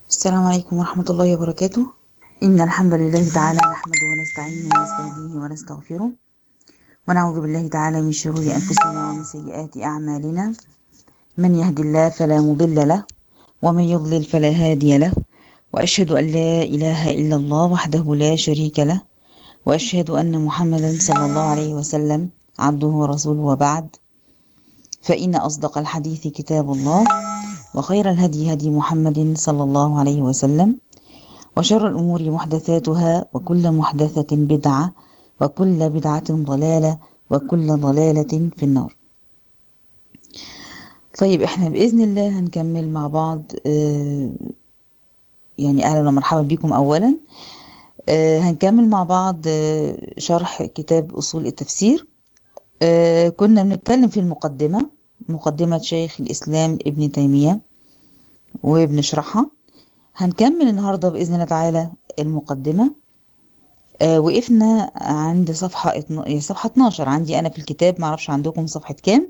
السلام عليكم ورحمة الله وبركاته. إن الحمد لله تعالى نحمده ونستعينه ونستهديه ونستغفره ونعوذ بالله تعالى من شرور أنفسنا ومن سيئات أعمالنا. من يهد الله فلا مضل له ومن يضلل فلا هادي له، وأشهد أن لا إله إلا الله وحده لا شريك له، وأشهد أن محمدا صلى الله عليه وسلم عبده ورسوله، وبعد، فإن أصدق الحديث كتاب الله، وخير الهدي هدي محمد صلى الله عليه وسلم، وشر الأمور محدثاتها، وكل محدثة بدعة، وكل بدعة ضلالة، وكل ضلالة في النار. طيب احنا بإذن الله هنكمل مع بعض. يعني أهلا ومرحبا بكم. أولا هنكمل مع بعض شرح كتاب أصول التفسير. كنا بنتكلم في مقدمة شيخ الإسلام ابن تيمية وبنشرحها. هنكمل النهاردة بإذن الله تعالى المقدمة. وقفنا عند صفحة 12 عندي أنا في الكتاب، معرفش عندكم صفحة كام.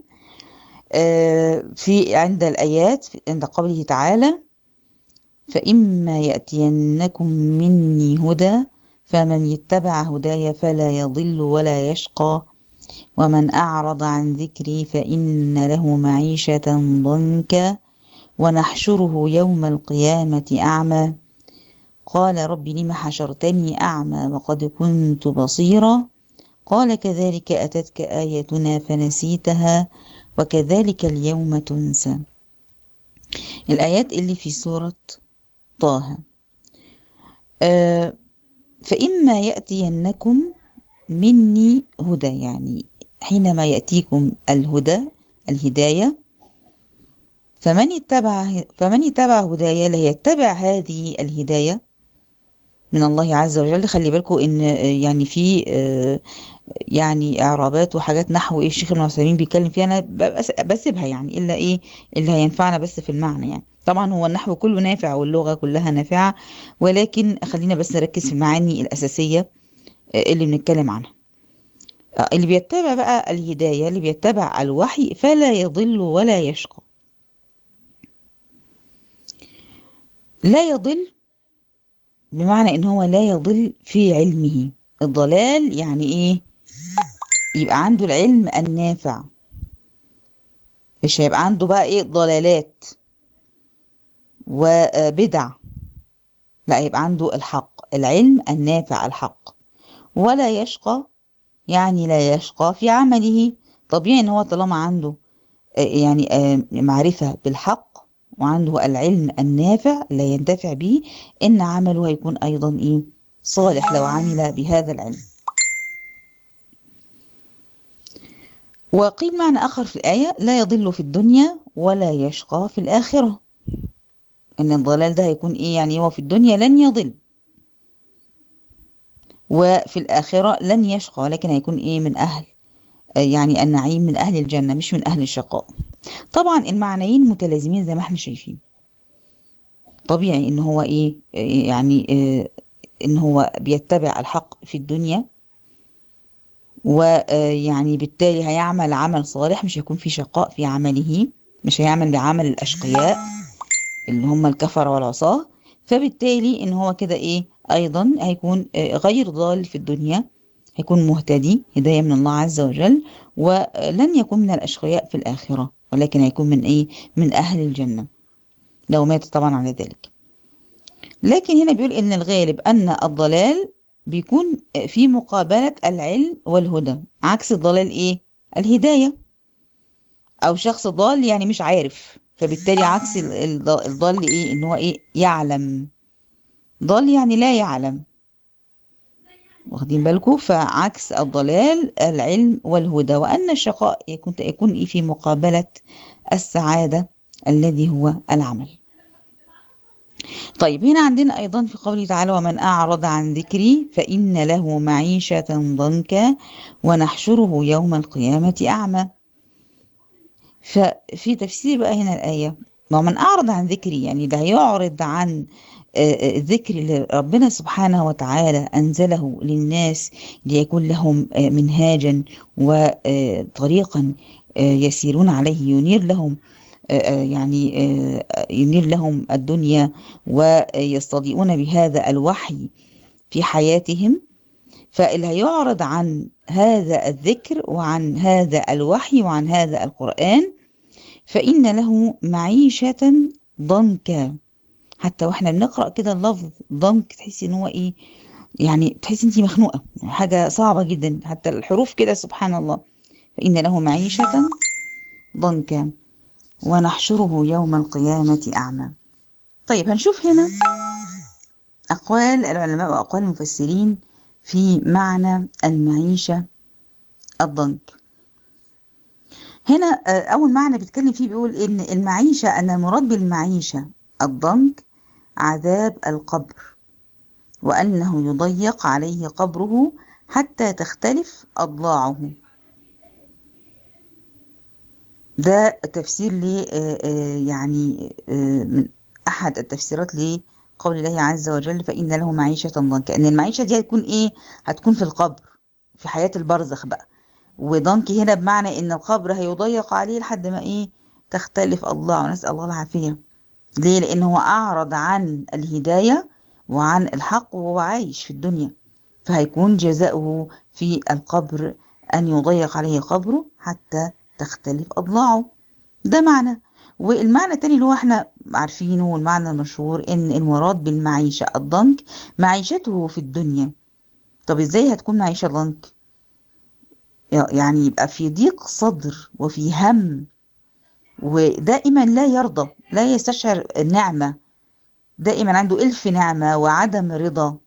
في عند الآيات عند قوله تعالى: فإما يأتينكم مني هدى فمن يتبع هداي فلا يضل ولا يشقى ومن أعرض عن ذكري فإن له معيشة ضنكا ونحشره يوم القيامة أعمى قال رب لم حشرتني أعمى وقد كنت بصيرا قال كذلك أتتك آياتنا فنسيتها وكذلك اليوم تنسى. الآيات اللي في سورة طه. فإما يأتينكم مني هدى، يعني حينما يأتيكم الهدى الهداية، فمن يتبع هدايا لا يتبع هذه الهداية من الله عز وجل. خلي بالكم ان يعني في يعني اعرابات وحاجات نحو ايه الشيخ ابن عثيمين بيتكلم فيها، انا بسيبها يعني الا ايه اللي هينفعنا بس في المعنى. يعني طبعا هو النحو كله نافع واللغة كلها نافعة، ولكن خلينا بس نركز في المعاني الأساسية اللي بنتكلم عنها. اللي بيتبع بقى الهداية، اللي بيتبع الوحي، فلا يضل ولا يشقى. لا يضل بمعنى ان هو لا يضل في علمه. الضلال يعني ايه؟ يبقى عنده العلم النافع، مش هيبقى عنده بقى ايه ضلالات وبدع، لا، يبقى عنده الحق، العلم النافع الحق. ولا يشقى يعني لا يشقى في عمله. طبيعي ان هو طالما عنده يعني معرفة بالحق وعنده العلم النافع لا ينتفع به، ان عمله هيكون ايضا ايه؟ صالح لو عمل بهذا العلم. وقيل معنى آخر في الآية: لا يضل في الدنيا ولا يشقى في الآخرة. إن الضلال ده هيكون إيه؟ يعني هو في الدنيا لن يضل، وفي الآخرة لن يشقى، لكن هيكون إيه؟ من أهل يعني النعيم، من أهل الجنة، مش من أهل الشقاء. طبعا المعنيين متلازمين زي ما احنا شايفين. طبيعي إن هو إيه؟ يعني إن هو بيتبع الحق في الدنيا، ويعني بالتالي هيعمل عمل صالح، مش هيكون في شقاء في عمله، مش هيعمل بعمل الأشقياء اللي هم الكفرة والعصاة. فبالتالي ان هو كده ايه؟ ايضا هيكون غير ضال في الدنيا، هيكون مهتدي هداية من الله عز وجل، ولن يكون من الاشقياء في الاخرة، ولكن هيكون من ايه؟ من اهل الجنة لو مات طبعا على ذلك. لكن هنا بيقول ان الغالب ان الضلال بيكون في مقابلة العلم والهدى. عكس الضلال ايه؟ الهداية. او شخص ضال يعني مش عارف، فبالتالي عكس الضال ايه؟ ان هو ايه؟ يعلم. ضال يعني لا يعلم، واخدين بالكم؟ فعكس الضلال العلم والهدى. وأن الشقاء يكون إيه؟ في مقابلة السعادة الذي هو العمل. طيب هنا عندنا أيضا في قوله تعالى: ومن أعرض عن ذكري فإن له معيشة ضنكا ونحشره يوم القيامة أعمى. ففي تفسير بقى هنا الآية: ومن أعرض عن ذكري، يعني ده يعرض عن الذكر اللي ربنا سبحانه وتعالى أنزله للناس ليكون لهم منهاجا وطريقا يسيرون عليه، ينير لهم يعني ينير لهم الدنيا ويستضيئون بهذا الوحي في حياتهم. فاللي هيعرض عن هذا الذكر وعن هذا الوحي وعن هذا القرآن فإن له معيشة ضنكا. حتى واحنا بنقرأ كده اللفظ ضنك تحسي ان هو ايه، يعني تحسي انتي مخنوقة، حاجة صعبة جدا، حتى الحروف كده سبحان الله. فإن له معيشة ضنكا ونحشره يوم القيامة أعمى. طيب هنشوف هنا أقوال العلماء وأقوال المفسرين في معنى المعيشة الضنك. هنا أول معنى بيتكلم فيه بيقول إن المعيشة، أن المراد بالمعيشة الضنك عذاب القبر، وأنه يضيق عليه قبره حتى تختلف أضلاعه. ده تفسير ل يعني من أحد التفسيرات لقول الله عز وجل فإن له معيشة ضنكا، أن المعيشة دي هتكون إيه؟ هتكون في القبر، في حياة البرزخ بقى. وضنك هنا بمعنى ان القبر هيضيق عليه لحد ما ايه، تختلف اضلاعه، نسأل الله العافية. ليه؟ لان هو اعرض عن الهداية وعن الحق وهو عايش في الدنيا، فهيكون جزاؤه في القبر ان يضيق عليه قبره حتى تختلف اضلاعه. ده معنى. والمعنى التاني اللي هو احنا عارفينه والمعنى المشهور ان المراد بالمعيشة الضنك معيشته في الدنيا. طب ازاي هتكون معيشة ضنك؟ يعني يبقى في ضيق صدر وفي هم، ودائما لا يرضى، لا يستشعر النعمة، دائما عنده ألف نعمة وعدم رضا.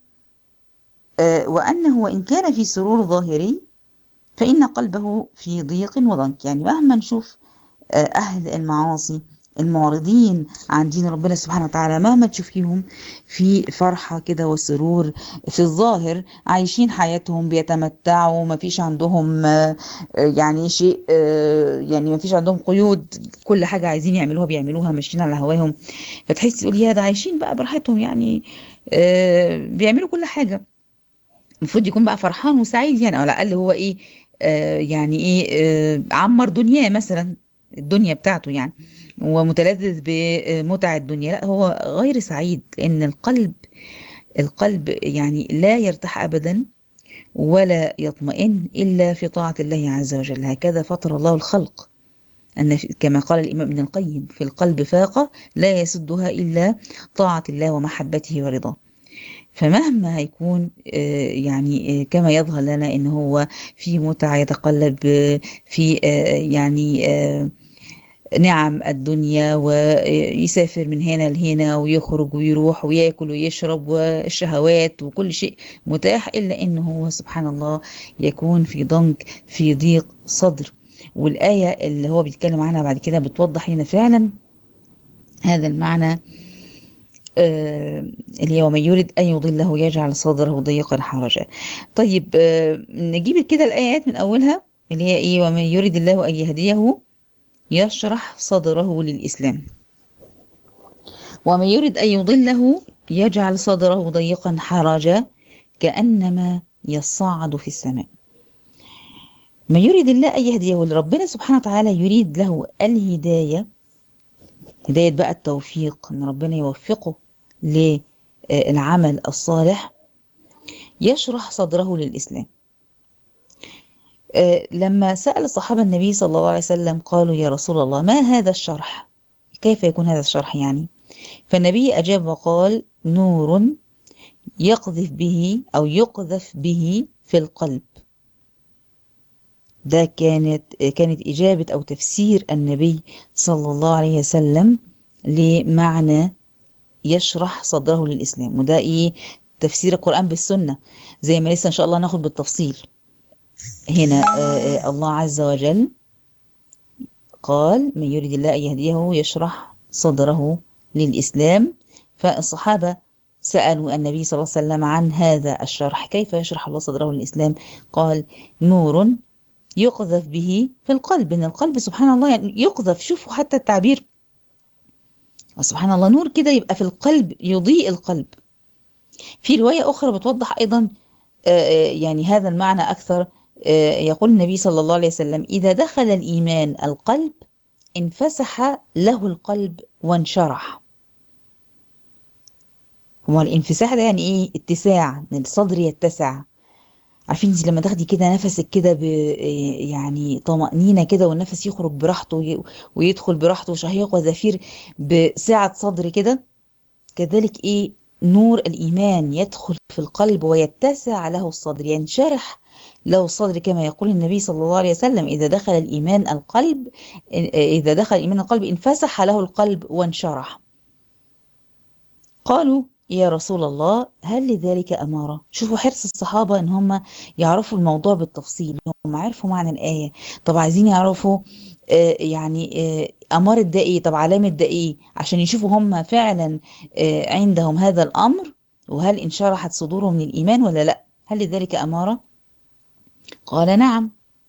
وأنه وإن كان في سرور ظاهري فإن قلبه في ضيق وضنك. يعني مهما نشوف أهل المعاصي المعرضين عن دين ربنا سبحانه وتعالى، مهما تشوفيهم في فرحة كده وسرور في الظاهر، عايشين حياتهم بيتمتعوا، ما فيش عندهم يعني شيء، يعني ما فيش عندهم قيود، كل حاجة عايزين يعملوها بيعملوها، ماشيين على هواهم. فتحسي تقول يا ده عايشين بقى براحتهم، يعني بيعملوا كل حاجة. المفروض يكون بقى فرحان وسعيد، يعني على الأقل هو إيه، يعني إيه، عمر دنياه مثلا، الدنيا بتاعته يعني، ومتلذذ بمتع الدنيا. لا، هو غير سعيد، لأن القلب يعني لا يرتاح أبدا ولا يطمئن إلا في طاعة الله عز وجل. هكذا فطر الله الخلق، أن كما قال الإمام ابن القيم في القلب فاقة لا يسدها إلا طاعة الله ومحبته ورضاه. فمهما هيكون يعني كما يظهر لنا ان هو في متعة، يتقلب في يعني نعم الدنيا، ويسافر من هنا لهنا ويخرج ويروح وياكل ويشرب والشهوات وكل شيء متاح، إلا إن هو سبحان الله يكون في ضنك، في ضيق صدر. والآية اللي هو بيتكلم عنها بعد كده بتوضح لنا فعلا هذا المعنى، اللي هو من يريد أن يضله يجعل صدره ضيقا حرجا. طيب نجيب كده الآيات من أولها، اللي هي إيه؟ ومن يريد الله أن يهديه يشرح صدره للإسلام، ومن يريد أن يضله يجعل صدره ضيقا حرجا كأنما يصعد في السماء. من يريد الله أن يهديه، ربنا سبحانه وتعالى يريد له الهداية، هداية بقى التوفيق، ان ربنا يوفقه للعمل الصالح، يشرح صدره للإسلام. لما سأل الصحابة النبي صلى الله عليه وسلم قالوا يا رسول الله ما هذا الشرح، كيف يكون هذا الشرح يعني؟ فالنبي أجاب وقال نور يقذف به أو يقذف به في القلب. ده كانت إجابة أو تفسير النبي صلى الله عليه وسلم لمعنى يشرح صدره للإسلام. وده إيه؟ تفسير القرآن بالسنة، زي ما لسه إن شاء الله ناخد بالتفصيل. هنا الله عز وجل قال من يريد الله أن يهديه يشرح صدره للإسلام. فالصحابة سألوا النبي صلى الله عليه وسلم عن هذا الشرح، كيف يشرح الله صدره للإسلام؟ قال نور يقذف به في القلب، إن القلب سبحان الله يعني يقذف، شوفوا حتى التعبير، سبحان الله، نور كده يبقى في القلب يضيء القلب. في رواية أخرى بتوضح أيضا يعني هذا المعنى أكثر. يقول النبي صلى الله عليه وسلم إذا دخل الإيمان القلب انفسح له القلب وانشرح. هو الانفساح ده يعني ايه؟ اتساع، إن الصدر يتسع. عارفين انت لما تاخدي كده نفسك كده يعني طمأنينة كده، والنفس يخرج براحته ويدخل براحته، شهيق وزفير، بسعة صدر كده. كذلك ايه؟ نور الإيمان يدخل في القلب ويتسع له الصدر، ينشرح له الصدر، كما يقول النبي صلى الله عليه وسلم: إذا دخل الإيمان القلب انفسح له القلب وانشرح. قالوا: يا رسول الله، هل لذلك أمارة؟ شوفوا حرص الصحابة إن هم يعرفوا الموضوع بالتفصيل. هم عرفوا معنى الآية، طب عايزين يعرفوا أمارة ده إيه؟ طب علامة ده إيه؟ عشان يشوفوا هم فعلا عندهم هذا الأمر، وهل انشرحت صدورهم للإيمان ولا لأ؟ هل لذلك أمارة؟ قال: نعم.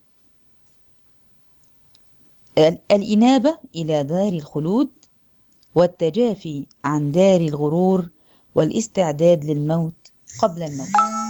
الإنابة إلى دار الخلود، والتجافي عن دار الغرور، والاستعداد للموت قبل الموت.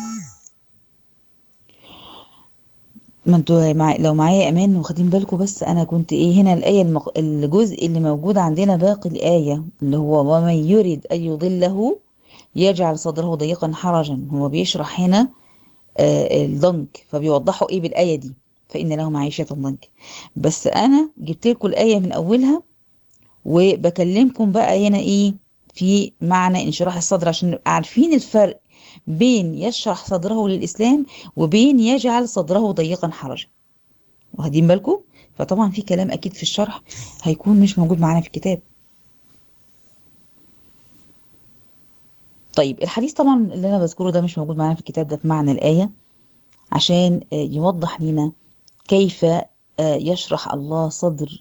ما انتوا لو معايا امان واخدين بالكم، بس انا كنت ايه هنا الايه الجزء اللي موجود عندنا باقي الايه اللي هو: ومن يرد ان يضله يجعل صدره ضيقا حرجا. هو بيشرح هنا الضنك، فبيوضحوا ايه بالايه دي: فان له معيشه ضنك. بس انا جبت لكم الايه من اولها، وبكلمكم بقى هنا ايه في معنى انشراح الصدر، عشان نبقى عارفين الفرق بين يشرح صدره للإسلام وبين يجعل صدره ضيقا حرجا. واخدين بالكم؟ فطبعا في كلام أكيد في الشرح هيكون مش موجود معانا في الكتاب. طيب الحديث طبعا اللي أنا بذكره ده مش موجود معانا في الكتاب ده في معنى الآية، عشان يوضح لنا كيف يشرح الله صدر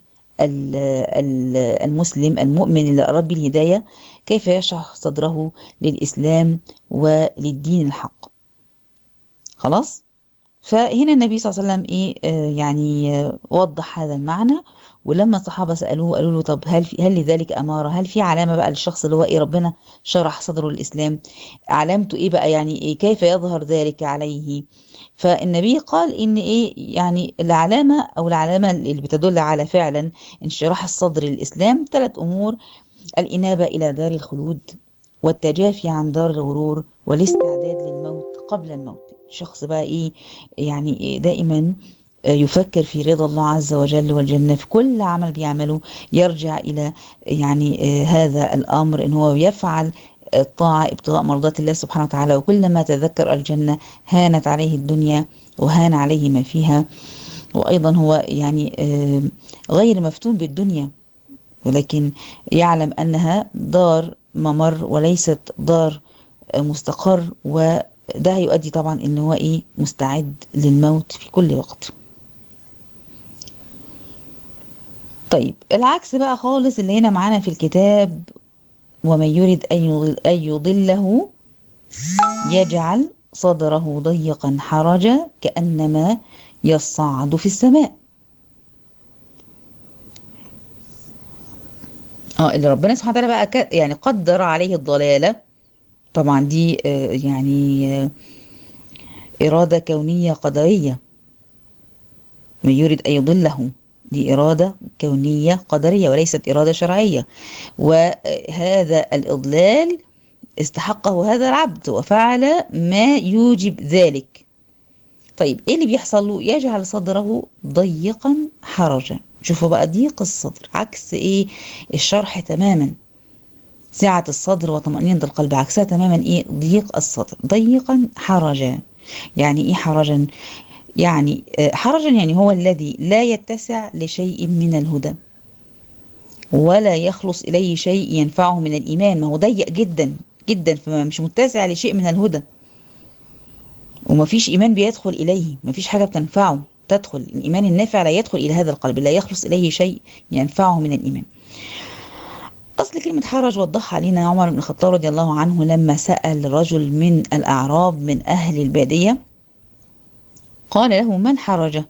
المسلم المؤمن اللي أراد به الهداية، كيف يشرح صدره للإسلام وللدين الحق. خلاص؟ فهنا النبي صلى الله عليه وسلم ايه وضح هذا المعنى. ولما الصحابة سألوه قالوا له: طب هل لذلك أمارة؟ هل في علامة بقى للشخص اللي هو ايه ربنا شرح صدره للإسلام؟ علامته ايه بقى؟ يعني إيه؟ كيف يظهر ذلك عليه؟ فالنبي قال ان ايه العلامة اللي بتدل على فعلا انشراح الصدر للإسلام 3 أمور: الإنابة إلى دار الخلود، والتجافي عن دار الغرور، والاستعداد للموت قبل الموت. شخص بقى ايه دائما يفكر في رضا الله عز وجل والجنة في كل عمل بيعمله، يرجع إلى هذا الأمر إن هو يفعل الطاعة ابتغاء مرضات الله سبحانه وتعالى. وكلما تذكر الجنة هانت عليه الدنيا وهان عليه ما فيها. وأيضا هو غير مفتون بالدنيا، ولكن يعلم أنها دار ممر وليست دار مستقر، وده هيؤدي طبعا ان هو مستعد للموت في كل وقت. طيب العكس بقى خالص اللي هنا معانا في الكتاب: ومن يرد أن يضله يجعل صدره ضيقا حرجا كأنما يصعد في السماء. اللي ربنا سبحانه وتعالى بقى قدر عليه الضلالة. طبعا دي إرادة كونية قدرية. من يريد أن يضله، دي إرادة كونية قدرية وليست إرادة شرعية. وهذا الإضلال استحقه هذا العبد وفعل ما يوجب ذلك. طيب إيه اللي بيحصل له؟ يجعل صدره ضيقا حرجا. شوفوا بقى ضيق الصدر عكس الشرح تماما. سعة الصدر وطمأنينة القلب عكسها تماما ضيق الصدر. ضيقا حرجا يعني ايه حرجا؟ حرجا هو الذي لا يتسع لشيء من الهدى ولا يخلص إليه شيء ينفعه من الإيمان. ما هو ضيق جدا جدا، فمش متسع لشيء من الهدى، وما فيش إيمان بيدخل إليه، ما فيش حاجة بتنفعه تدخل. الإيمان النافع لا يدخل إلى هذا القلب، لا يخلص إليه شيء ينفعه من الإيمان. أصل كلمة حرج وضحها علينا عمر بن الخطاب رضي الله عنه لما سأل رجل من الأعراب من أهل البادية، قال له: من حرج؟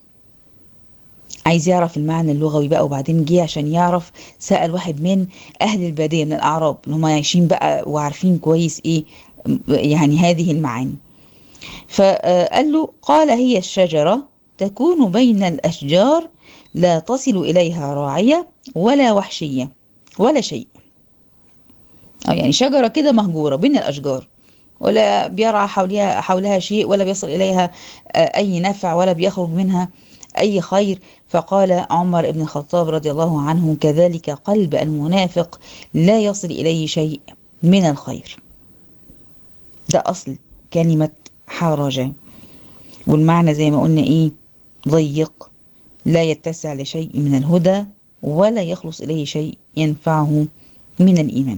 عايز يعرف المعنى اللغوي بقى، وبعدين جه عشان يعرف سأل واحد من أهل البادية من الأعراب اللي هم عايشين بقى وعارفين كويس هذه المعاني. فقال له: قال: هي الشجرة تكون بين الأشجار لا تصل إليها راعية ولا وحشية ولا شيء. يعني شجرة كده مهجورة بين الأشجار، ولا بيرعى حولها شيء، ولا بيصل إليها أي نفع، ولا بيخرج منها أي خير. فقال عمر بن الخطاب رضي الله عنه: كذلك قلب المنافق لا يصل إليه شيء من الخير. ده أصل كلمة حرج، والمعنى زي ما قلنا إيه؟ ضيق، لا يتسع لشيء من الهدى، ولا يخلص إليه شيء ينفعه من الإيمان،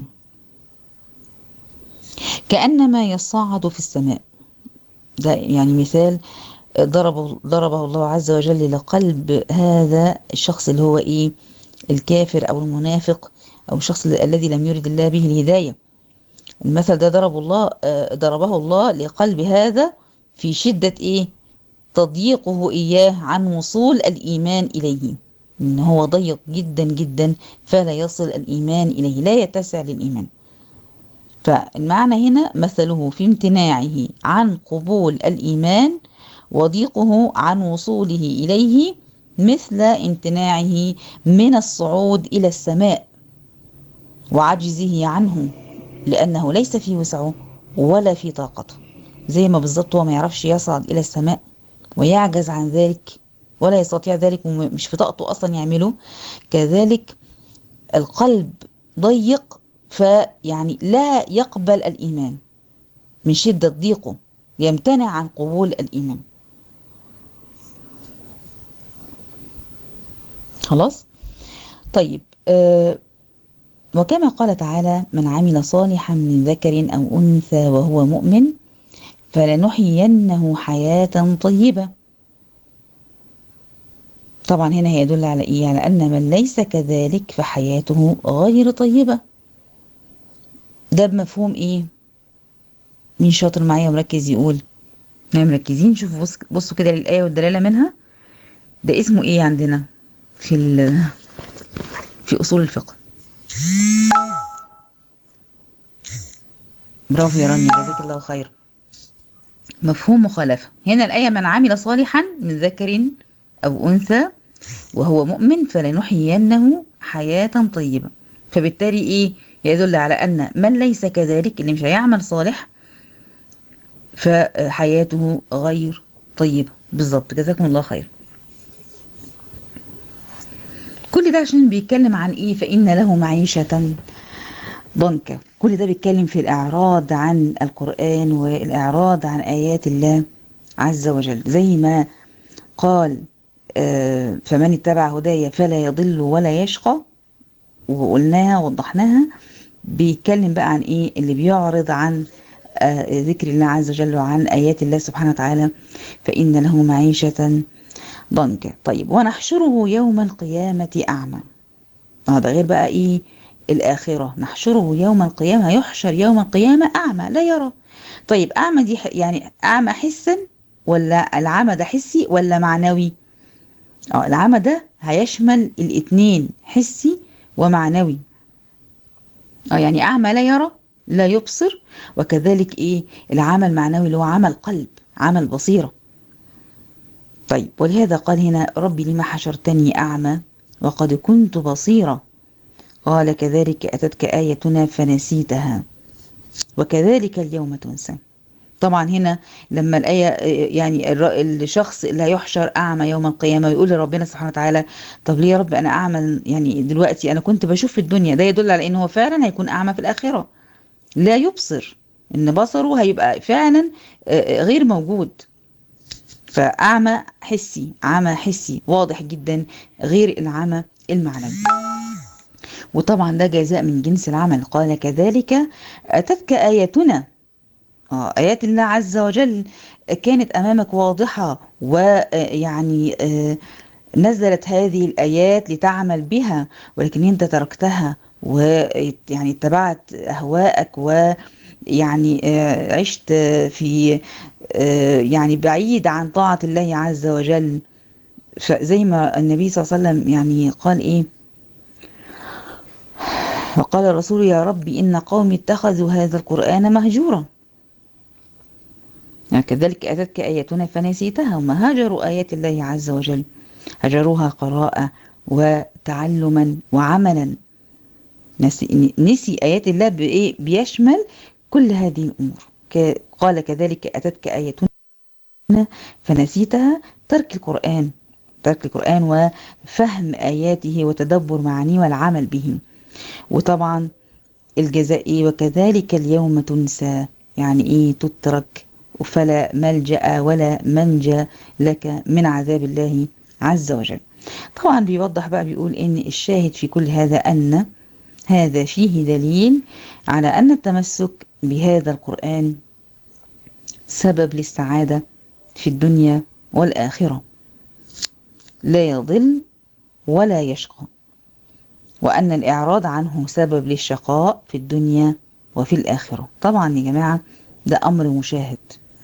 كأنما يصعد في السماء. ده يعني مثال ضربه الله عز وجل لقلب هذا الشخص اللي هو إيه؟ الكافر أو المنافق أو الشخص الذي لم يرد الله به الهداية. المثل ده ضربه الله لقلب هذا في شدة إيه؟ تضييقه إياه عن وصول الإيمان إليه، إن هو ضيق جدا جدا، فلا يصل الإيمان إليه، لا يتسع للإيمان. فالمعنى هنا مثله في امتناعه عن قبول الإيمان وضيقه عن وصوله إليه، مثل امتناعه من الصعود إلى السماء وعجزه عنه، لأنه ليس في وسعه ولا في طاقته. زي ما بالظبط هو ما يعرفش يصعد إلى السماء ويعجز عن ذلك ولا يستطيع ذلك ومش في طاقته أصلا يعمله، كذلك القلب ضيق، فيعني لا يقبل الإيمان من شدة ضيقه، يمتنع عن قبول الإيمان. خلاص؟ طيب، وكما قال تعالى: من عمل صالحا من ذكر أو أنثى وهو مؤمن فلنحيينه حياة طيبة. طبعا هنا هيدل على إيه؟ على أن من ليس كذلك فحياته غير طيبة. ده بمفهوم إيه؟ مين شاطر معايا ومركز يقول؟ احنا مركزين. شوفوا بصوا كده للآية والدلالة منها. ده اسمه إيه عندنا في أصول الفقه؟ برافو يا رانيا، جزاك الله خير. مفهوم مخالفة. هنا الآية: من عمل صالحا من ذكر أو أنثى وهو مؤمن فلنحيينه حياة طيبة. فبالتالي إيه؟ يدل على أن من ليس كذلك، اللي مش هيعمل صالح، فحياته غير طيبة. بالظبط، جزاكم الله خير. كل ده عشان بيتكلم عن إيه؟ فإن له معيشة ضنكا. كل ده بيتكلم في الإعراض عن القرآن والإعراض عن آيات الله عز وجل، زي ما قال: فمن اتبع هدايا فلا يضل ولا يشقى. وقلناها ووضحناها. بيتكلم بقى عن ايه؟ اللي بيعرض عن ذكر الله عز وجل وعن آيات الله سبحانه وتعالى، فإن له معيشة ضنكا. طيب، ونحشره يوم القيامة أعمى. هذا غير بقى ايه الآخرة. نحشره يوم القيامة، يحشر يوم القيامة أعمى لا يرى. طيب، أعمى دي يعني أعمى حسا، ولا العمى ده حسي ولا معنوي؟ العمى ده هيشمل الاتنين، حسي ومعنوي. يعني أعمى لا يرى، لا يبصر، وكذلك إيه العمى المعنوي اللي هو عمى القلب، عمى البصيرة. طيب، ولهذا قال هنا: ربي لما حشرتني أعمى وقد كنت بصيرا، قال: كذلك أتتك آيتنا فنسيتها وكذلك اليوم تنسى. طبعا هنا لما الآية يعني الشخص اللي هيحشر أعمى يوم القيامة ويقول لربنا سبحانه وتعالى: طب ليه يا رب أنا أعمى؟ يعني دلوقتي أنا كنت بشوف في الدنيا. ده يدل على إنه هو فعلا هيكون أعمى في الآخرة، لا يبصر، إن بصره هيبقى فعلا غير موجود. فأعمى حسي، عمى حسي واضح جدا، غير العمى المعنوي. وطبعا ده جزاء من جنس العمل. قال: كذلك أتتك آياتنا. آيات الله عز وجل كانت أمامك واضحة، ويعني نزلت هذه الآيات لتعمل بها، ولكن أنت تركتها ويعني اتبعت أهواءك، ويعني عشت في يعني بعيد عن طاعة الله عز وجل. فزي ما النبي صلى الله عليه وسلم يعني قال إيه؟ وقال الرسول: يا ربي إن قومي اتخذوا هذا القرآن مهجورا. يعني كذلك أتتك آياتنا فنسيتها، هم هاجروا آيات الله عز وجل، هجروها قراءة وتعلما وعملا. نسي آيات الله بإيه؟ بيشمل كل هذه الأمور. قال كذلك أتتك آياتنا فنسيتها، ترك القرآن، ترك القرآن وفهم آياته وتدبر معانيه والعمل به. وطبعا الجزاء إيه؟ وكذلك اليوم تنسى، يعني إيه؟ تترك، فلا ملجأ ولا منجى لك من عذاب الله عز وجل. طبعا بيوضح بقى، بيقول إن الشاهد في كل هذا أن هذا فيه دليل على أن التمسك بهذا القرآن سبب للسعادة في الدنيا والآخرة، لا يضل ولا يشقى، وأن الإعراض عنه سبب للشقاء في الدنيا وفي الآخرة. طبعا يا جماعة ده أمر مشاهد.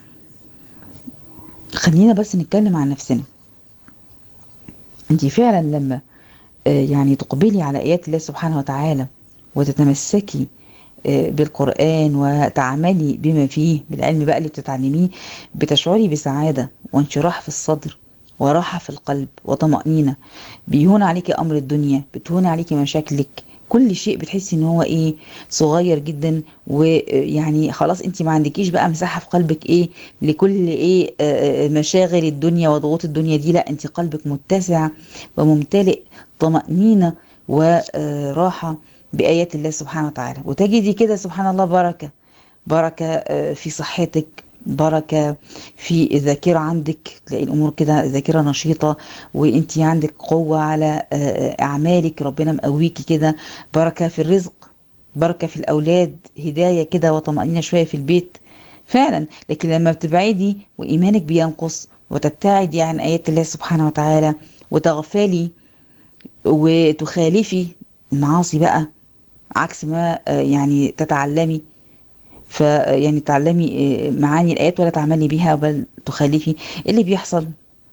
خلينا بس نتكلم عن نفسنا. انت فعلا لما يعني تقبلي على آيات الله سبحانه وتعالى وتتمسكي بالقرآن وتعملي بما فيه بالعلم بقى اللي بتتعلميه، بتشعري بسعادة وانشراح في الصدر وراحة في القلب وطمأنينة. بيهون عليكي أمر الدنيا، بتهون عليكي مشاكلك، كل شيء بتحسي ان هو ايه؟ صغير جدا. ويعني خلاص انت ما عندكيش بقى مساحة في قلبك ايه؟ لكل ايه؟ مشاغل الدنيا وضغوط الدنيا دي. لا، انت قلبك متسع وممتلئ طمأنينة وراحة بآيات الله سبحانه وتعالى. وتجدي كده سبحان الله بركة، بركة في صحتك، بركة في الذاكرة عندك، تلاقي الأمور كده ذاكرة نشيطة، وانتي عندك قوة على أعمالك، ربنا مقويكي كده. بركة في الرزق، بركة في الأولاد، هداية كده وطمأنينة شوية في البيت فعلا. لكن لما بتبعدي وإيمانك بينقص وتبتعدي عن آيات الله سبحانه وتعالى وتغفلي وتخالفي المعاصي بقى، عكس ما يعني تتعلمي، يعني تعلمي معاني الآيات ولا تعملي بها بل تخالفي، اللي بيحصل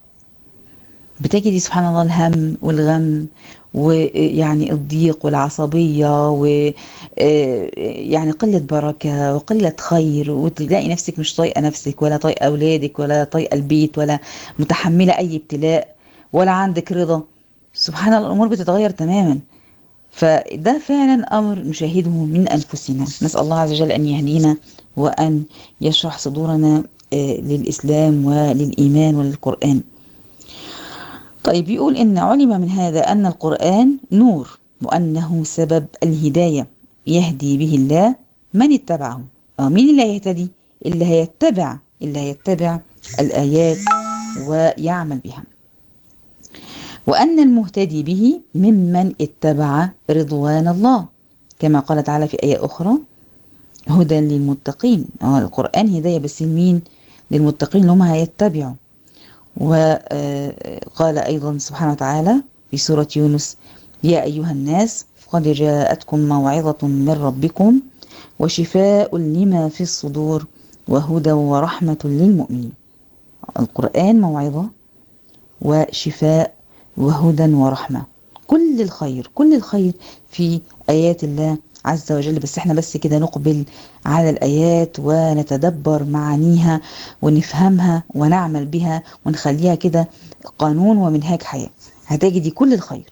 بتجدي سبحان الله الهم والغم ويعني الضيق والعصبية ويعني قلة بركة وقلة خير، وتلاقي نفسك مش طايقة نفسك ولا طايقة أولادك ولا طايقة البيت ولا متحملة أي ابتلاء ولا عندك رضا. سبحان الله الأمور بتتغير تماما. فده فعلا أمر نشاهده من أنفسنا. نسأل الله عز وجل أن يهدينا وأن يشرح صدورنا للإسلام وللإيمان وللقرآن. طيب يقول إن علم من هذا أن القرآن نور وأنه سبب الهداية يهدي به الله من اتبعه. مين اللي هيهتدي؟ اللي هيتبع الآيات ويعمل بها. وأن المهتدي به ممن اتبع رضوان الله، كما قال تعالى في آية أخرى هدى للمتقين. القرآن هداية بس لمين؟ للمتقين اللي هم هيتبعوا. وقال أيضا سبحانه وتعالى في سورة يونس يا أيها الناس قد جاءتكم موعظة من ربكم وشفاء لما في الصدور وهدى ورحمة للمؤمنين. القرآن موعظة وشفاء وهدى ورحمة، كل الخير كل الخير في آيات الله عز وجل. بس احنا بس كده نقبل على الآيات ونتدبر معانيها ونفهمها ونعمل بها ونخليها كده قانون ومنهاج حياة، هتجدي كل الخير.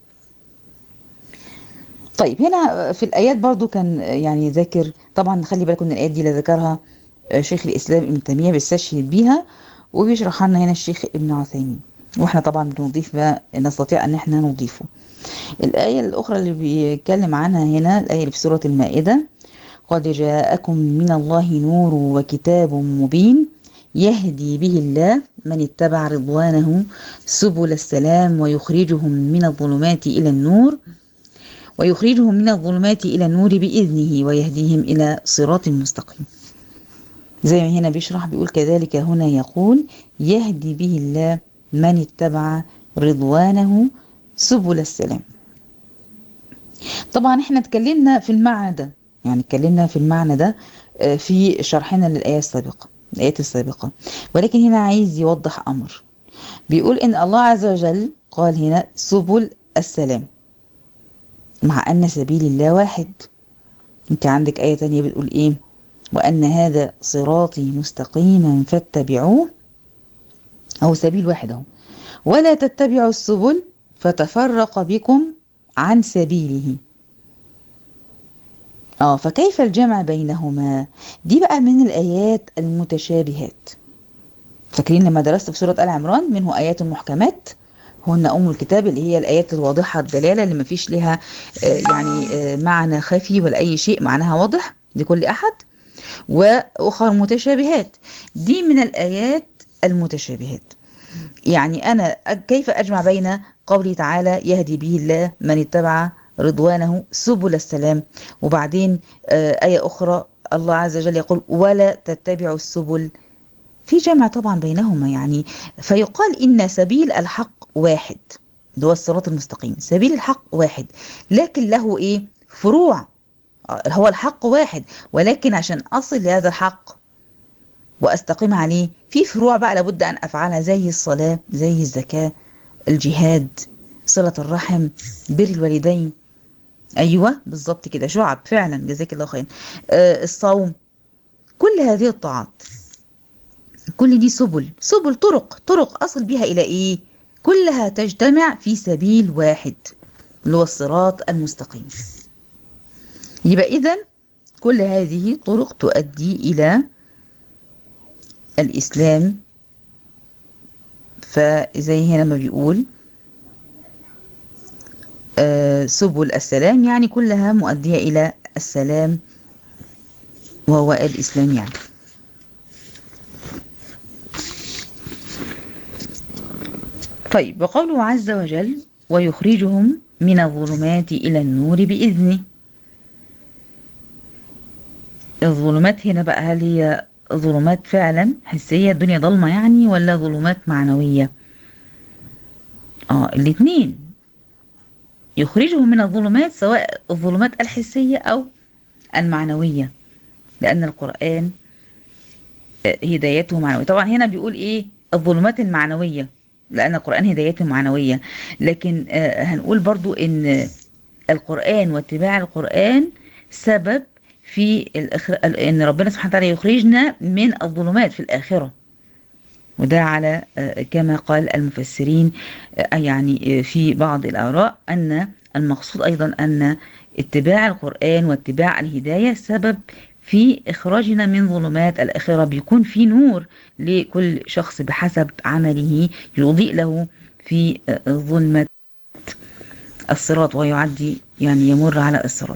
طيب هنا في الآيات برضو كان يعني ذاكر، طبعا خلي بالكم ان الآيات دي اللي ذكرها شيخ الإسلام ابن تيمية بيستشهد بيها، وبيشرح لنا هنا الشيخ ابن عثيمين، واحنا طبعا بنضيف ما نستطيع ان احنا نضيفه. الآية الأخرى اللي بيتكلم عنها هنا الآية اللي في سورة المائدة قد جاءكم من الله نور وكتاب مبين يهدي به الله من اتبع رضوانه سبل السلام ويخرجهم من الظلمات إلى النور بإذنه ويهديهم إلى صراط مستقيم. زي ما هنا بيشرح بيقول كذلك هنا يقول يهدي به الله من اتبع رضوانه سبل السلام. طبعا احنا اتكلمنا في المعنى ده، يعني اتكلمنا في المعنى ده في شرحنا الآيات السابقة، ولكن هنا عايز يوضح أمر. بيقول إن الله عز وجل قال هنا سبل السلام، مع أن سبيل الله واحد. انت عندك آية تانية بتقول إيه؟ وأن هذا صراطي مستقيما فاتبعوه، أو سبيل واحد أهو، ولا تتبعوا السبل فتفرق بكم عن سبيله. فكيف الجمع بينهما؟ دي بقى من الآيات المتشابهات. فاكرين لما درست في سورة آل عمران منه آيات محكمات هن أم الكتاب، اللي هي الآيات الواضحة الدلالة اللي ما فيش لها معنى خفي ولا أي شيء، معناها واضح لكل أحد. وأخر متشابهات، دي من الآيات المتشابهات. يعني أنا كيف أجمع بين قوله تعالى يهدي به الله من اتبع رضوانه سبل السلام، وبعدين آية أخرى الله عز وجل يقول ولا تتبعوا السبل، في جمع طبعا بينهما. يعني فيقال إن سبيل الحق واحد، اللي هو الصراط المستقيم، سبيل الحق واحد، لكن له إيه؟ فروع. هو الحق واحد، ولكن عشان أصل لهذا الحق وأستقيم عليه في فروع بقى لابد أن أفعلها، زي الصلاة، زي الزكاة، الجهاد، صلة الرحم، بر الوالدين. أيوة بالظبط كده، شعب فعلا، جزاك الله خير. الصوم، كل هذه الطاعات، كل دي سبل طرق أصل بها إلى إيه؟ كلها تجتمع في سبيل واحد اللي هو الصراط المستقيم. يبقى إذن كل هذه طرق تؤدي إلى الإسلام. فزي هنا ما بيقول سبل السلام، يعني كلها مؤدية إلى السلام وهو الإسلام يعني. طيب، وقوله عز وجل ويخرجهم من الظلمات إلى النور بإذنه. الظلمات هنا بقى هل هي ظلمات فعلا حسية، الدنيا ضلمة يعني، ولا ظلمات معنوية؟ الاتنين، يخرجهم من الظلمات سواء الظلمات الحسية أو المعنوية، لأن القرآن هدايته معنوية. طبعا هنا بيقول إيه؟ الظلمات المعنوية، لأن القرآن هدايته معنوية. لكن هنقول برضو إن القرآن واتباع القرآن سبب في إن ربنا سبحانه وتعالى يخرجنا من الظلمات في الآخرة. وده على كما قال المفسرين، يعني في بعض الآراء أن المقصود أيضا أن اتباع القرآن واتباع الهداية سبب في إخراجنا من ظلمات الآخرة، بيكون في نور لكل شخص بحسب عمله يضيء له في ظلمة الصراط ويعدي، يعني يمر على الصراط.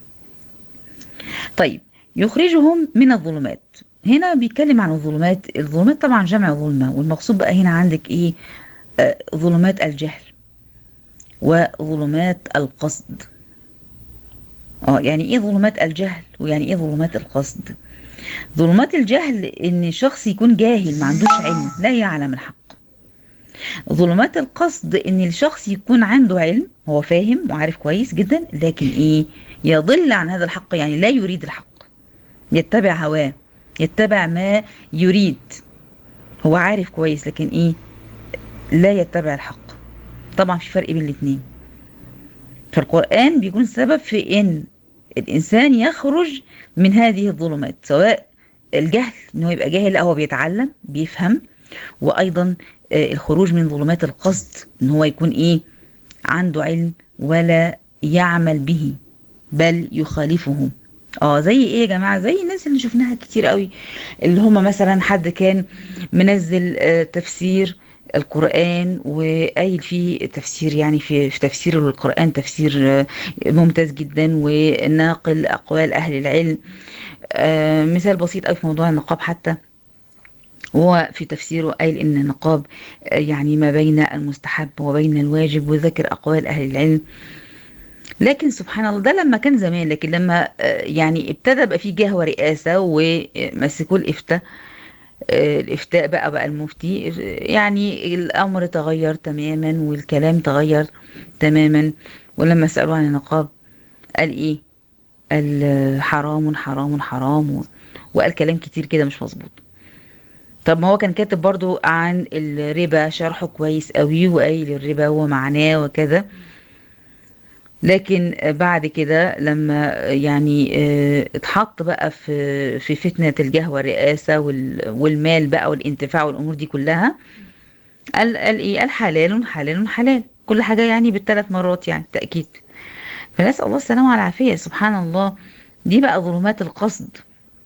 طيب، يخرجهم من الظلمات، هنا بيتكلم عن الظلمات طبعا جمع ظلمة، والمقصود بقى هنا عندك ايه؟ ظلمات الجهل وظلمات القصد. يعني ايه ظلمات الجهل ويعني ايه ظلمات القصد؟ ظلمات الجهل ان شخص يكون جاهل ما عندوش علم، لا يعلم الحق. ظلمات القصد ان الشخص يكون عنده علم، هو فاهم وعارف كويس جدا، لكن ايه؟ يضل عن هذا الحق، يعني لا يريد الحق، يتبع هواه، يتبع ما يريد، هو عارف كويس لكن ايه؟ لا يتبع الحق. طبعا في فرق بين الاثنين. فالقرآن بيكون سبب في ان الانسان يخرج من هذه الظلمات، سواء الجهل ان هو يبقى جاهل، لا هو بيتعلم بيفهم، وايضا الخروج من ظلمات القصد ان هو يكون ايه؟ عنده علم ولا يعمل به بل يخالفه. زي ايه يا جماعه؟ زي الناس اللي شفناها كتير قوي، اللي هم مثلا حد كان منزل تفسير القرآن وقايل فيه تفسير، يعني في تفسير القرآن تفسير ممتاز جدا وناقل أقوال أهل العلم. مثال بسيط أوي في موضوع النقاب، حتى هو في تفسيره قايل إن النقاب يعني ما بين المستحب وبين الواجب، وذكر أقوال أهل العلم. لكن سبحان الله، ده لما كان زمان، لكن لما يعني ابتدى بقى فيه جهة ورئاسة ومسكوا الإفتاء بقى المفتي، يعني الأمر تغير تماما والكلام تغير تماما. ولما سألوا عن النقاب قال إيه؟ قال حرام حرام حرام، وقال كلام كتير كده مش مظبوط. طب ما هو كان كاتب برضو عن الربا شرحه كويس قوي، وقايل الربا ومعناه وكذا، لكن بعد كده لما يعني اتحط بقى في فتنة الجاه والرئاسة والمال بقى والانتفاع والأمور دي كلها، قال ايه؟ قال حلال حلال حلال، كل حاجة يعني بالثلاث مرات يعني تأكيد. فنسأل الله السلامة والعافية. سبحان الله، دي بقى ظلمات القصد.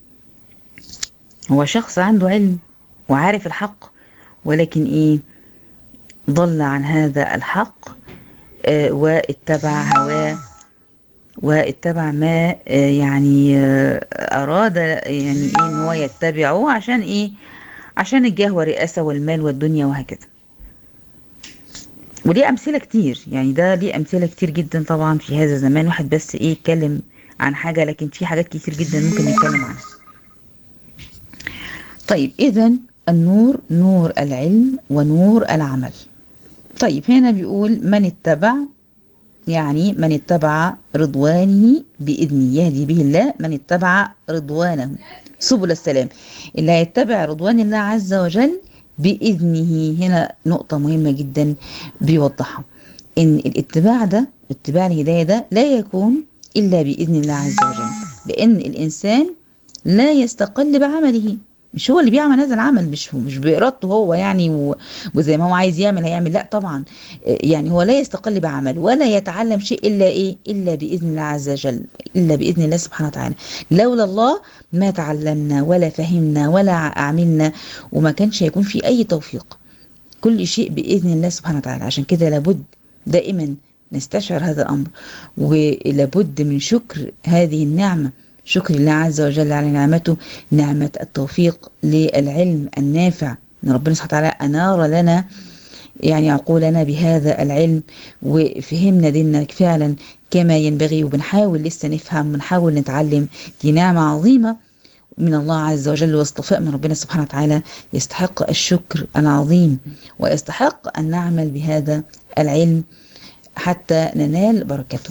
هو شخص عنده علم وعارف الحق، ولكن ايه؟ ضل عن هذا الحق واتبع هواه، واتبع ما يعني أراد يعني إيه إن هو يتبعه عشان إيه؟ عشان الجاه والرئاسة والمال والدنيا وهكذا. وليه أمثلة كتير، يعني ده ليه أمثلة كتير جدا طبعا في هذا الزمان. واحد بس إيه يتكلم عن حاجة، لكن في حاجات كتير جدا ممكن نتكلم عنها. طيب إذا النور نور العلم ونور العمل. طيب هنا بيقول من اتبع، يعني من اتبع رضوانه بإذنه يهدي به الله، من اتبع رضوانه سبل السلام، اللي هيتبع رضوان الله عز وجل بإذنه. هنا نقطة مهمة جدا بيوضحها، إن الاتباع ده، اتباع الهداية ده لا يكون إلا بإذن الله عز وجل، لأن الإنسان لا يستقل بعمله. مش هو اللي بيعمل هذا العمل، مش بإرادته هو يعني وزي ما هو عايز يعمل هيعمل، لا طبعا. يعني هو لا يستقل بعمل ولا يتعلم شيء إلا إيه؟ إلا بإذن الله عز وجل، إلا بإذن الله سبحانه وتعالى. لولا الله ما تعلمنا ولا فهمنا ولا عملنا، وما كانش هيكون في أي توفيق. كل شيء بإذن الله سبحانه وتعالى. عشان كده لابد دائما نستشعر هذا الأمر، ولابد من شكر هذه النعمة، شكر الله عز وجل على نعمته، نعمة التوفيق للعلم النافع، ان ربنا سبحانه وتعالى أنار لنا يعني عقولنا بهذا العلم، وفهمنا ديننا فعلا كما ينبغي، وبنحاول لسه نفهم ونحاول نتعلم. دي نعمة عظيمة من الله عز وجل واصطفاء من ربنا سبحانه وتعالى، يستحق الشكر العظيم، ويستحق أن نعمل بهذا العلم حتى ننال بركته.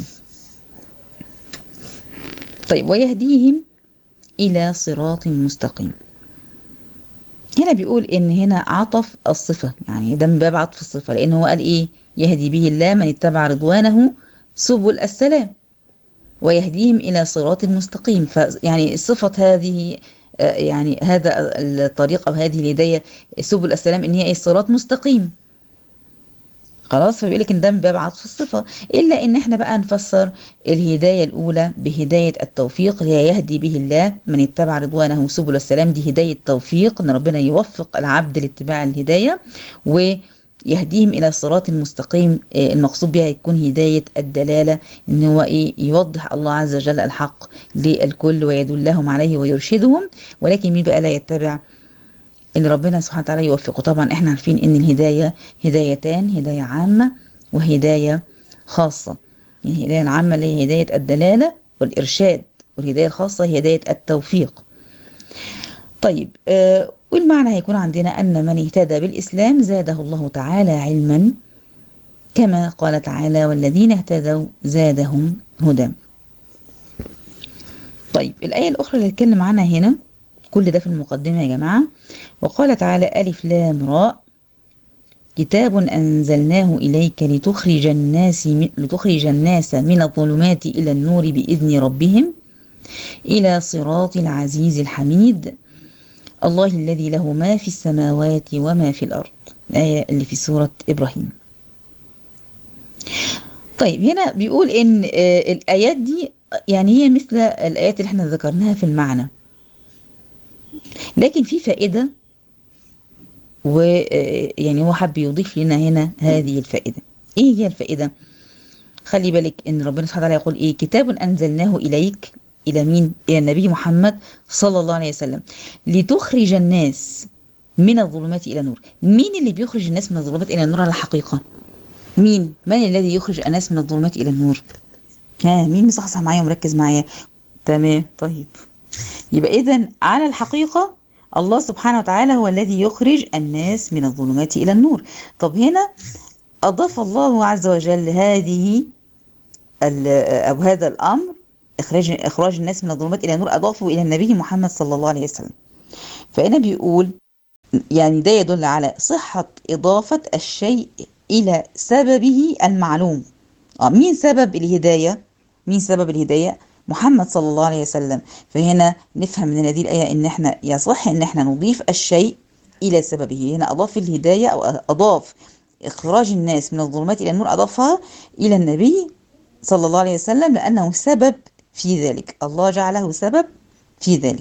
طيب ويهديهم إلى صراط مستقيم. هنا بيقول إن هنا عطف الصفة، يعني ده من باب عطف الصفة، لأنه قال إيه؟ يهدي به الله من اتبع رضوانه سبل السلام، ويهديهم إلى صراط مستقيم. فيعني صفة هذه يعني هذا الطريق أو هذه الهداية سبل السلام إن هي إيه؟ صراط مستقيم. خلاص، فبيقول لك ان ده من باب عطف الصفه، الا ان احنا بقى نفسر الهدايه الاولى بهدايه التوفيق، اللي هي يهدي به الله من اتبع رضوانه سبل السلام. دي هدايه توفيق، ان ربنا يوفق العبد لاتباع الهدايه، ويهديهم الى الصراط المستقيم. المقصود بها يكون هدايه الدلاله، ان هو ايه؟ يوضح الله عز وجل الحق للكل ويدلهم عليه ويرشدهم. ولكن مين بقى لا يتبع؟ ان ربنا سبحانه وتعالى يوفقه. طبعا احنا عارفين ان الهداية هدايتان، هداية عامة وهداية خاصة. يعني الهداية العامة اللي هي هداية الدلالة والإرشاد، والهداية الخاصة هي هداية التوفيق. طيب والمعنى هيكون عندنا أن من اهتدى بالإسلام زاده الله تعالى علما، كما قال تعالى والذين اهتدوا زادهم هدى. طيب الآية الأخرى اللي هنتكلم عنها هنا، كل ده في المقدمة يا جماعة. وقال تعالى ألف لام راء كتاب أنزلناه إليك لتخرج الناس من الظلمات إلى النور بإذن ربهم إلى صراط العزيز الحميد الله الذي له ما في السماوات وما في الأرض. الآية اللي في سورة إبراهيم. طيب هنا بيقول إن الآيات دي يعني هي مثل الآيات اللي احنا ذكرناها في المعنى، لكن في فائدة، ويعني هو حب يضيف لنا هنا هذه الفائدة. ايه هي الفائدة؟ خلي بالك ان ربنا سبحانه وتعالى يقول ايه؟ كتاب انزلناه اليك، الى مين؟ الى النبي محمد صلى الله عليه وسلم، لتخرج الناس من الظلمات الى النور. مين اللي بيخرج الناس من الظلمات الى النور على الحقيقة؟ مين الذي يخرج الناس من الظلمات الى النور؟ مين مصحصح معايا ومركز معايا؟ تمام. طيب يبقى اذا على الحقيقة الله سبحانه وتعالى هو الذي يخرج الناس من الظلمات إلى النور. طب هنا أضاف الله عز وجل أو هذا الأمر، إخراج الناس من الظلمات إلى النور، أضافه إلى النبي محمد صلى الله عليه وسلم. فهنا بيقول يعني ده يدل على صحة إضافة الشيء إلى سببه المعلوم. مين سبب الهداية؟ مين سبب الهداية؟ محمد صلى الله عليه وسلم. فهنا نفهم من هذه الآية إن احنا يصح إن احنا نضيف الشيء إلى سببه. هنا أضاف الهداية أو أضاف إخراج الناس من الظلمات إلى النور، أضافها إلى النبي صلى الله عليه وسلم لأنه سبب في ذلك، الله جعله سبب في ذلك.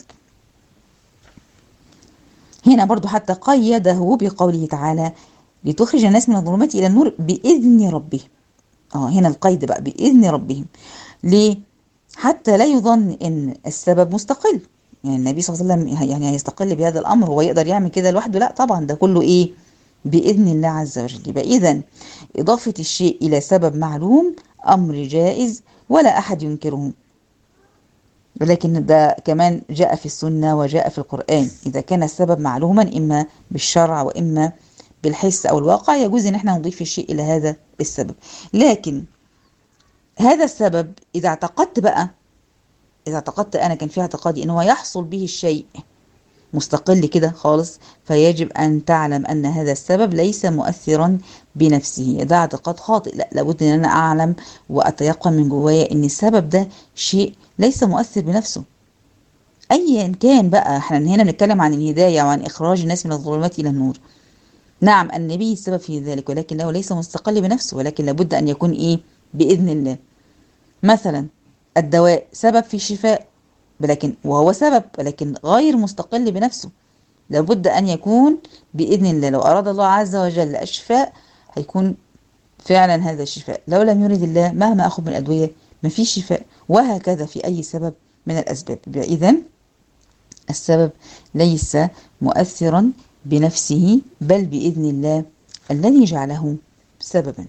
هنا برضو حتى قيده بقوله تعالى لتخرج الناس من الظلمات إلى النور بإذن ربهم. هنا القيد بقى بإذن ربهم. ليه؟ حتى لا يظن ان السبب مستقل، يعني النبي صلى الله عليه وسلم يعني هيستقل بهذا الامر، هو يقدر يعمل كده لوحده؟ لا طبعا، ده كله ايه؟ باذن الله عز وجل. يبقى اذا اضافه الشيء الى سبب معلوم امر جائز ولا احد ينكره، ولكن ده كمان جاء في السنه وجاء في القران. اذا كان السبب معلوما اما بالشرع واما بالحس او الواقع، يجوز ان احنا نضيف الشيء الى هذا السبب. لكن هذا السبب اذا اعتقدت بقى، إذا اعتقدت أنا كان في اعتقادي إن هو يحصل به الشيء مستقل كده خالص، فيجب أن تعلم أن هذا السبب ليس مؤثرا بنفسه. ده اعتقاد خاطئ. لا، لابد أن أنا أعلم وأتيقن من جوايا أن السبب ده شيء ليس مؤثر بنفسه أيا كان بقى. احنا هنا بنتكلم عن الهداية وعن إخراج الناس من الظلمات إلى النور. نعم النبي السبب في ذلك، ولكنه ليس مستقل بنفسه، ولكن لابد أن يكون إيه؟ بإذن الله. مثلا الدواء سبب في الشفاء، وهو سبب ولكن غير مستقل بنفسه، لابد أن يكون بإذن الله. لو أراد الله عز وجل الشفاء هيكون فعلا هذا الشفاء، لو لم يرد الله مهما أخذ من الأدوية مفيش شفاء، وهكذا في أي سبب من الأسباب. إذن السبب ليس مؤثرا بنفسه بل بإذن الله الذي جعله سببا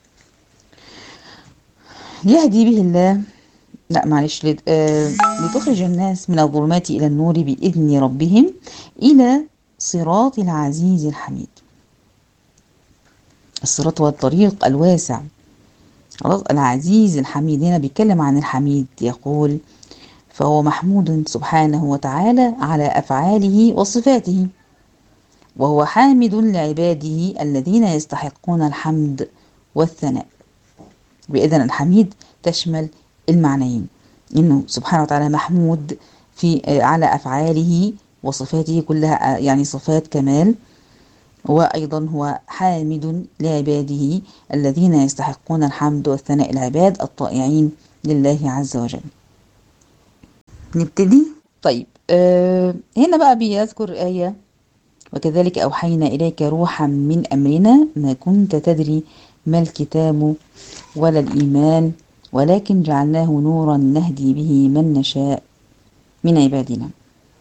يهدي به الله. لا معلش، لتخرج الناس من الظلمات إلى النور بإذن ربهم إلى صراط العزيز الحميد. الصراط هو الطريق الواسع، خلاص. العزيز الحميد هنا بيتكلم عن الحميد، يقول فهو محمود سبحانه وتعالى على أفعاله وصفاته، وهو حامد لعباده الذين يستحقون الحمد والثناء. بإذن الحميد تشمل المعنيين، إنه سبحانه وتعالى محمود في على أفعاله وصفاته كلها، يعني صفات كمال، وأيضا هو حامد لعباده الذين يستحقون الحمد والثناء، العباد الطائعين لله عز وجل. نبتدي. طيب هنا بقى بيذكر آية وكذلك أوحينا إليك روحا من أمرنا ما كنت تدري ما الكتاب ولا الإيمان ولكن جعلناه نورا نهدي به من نشاء من عبادنا.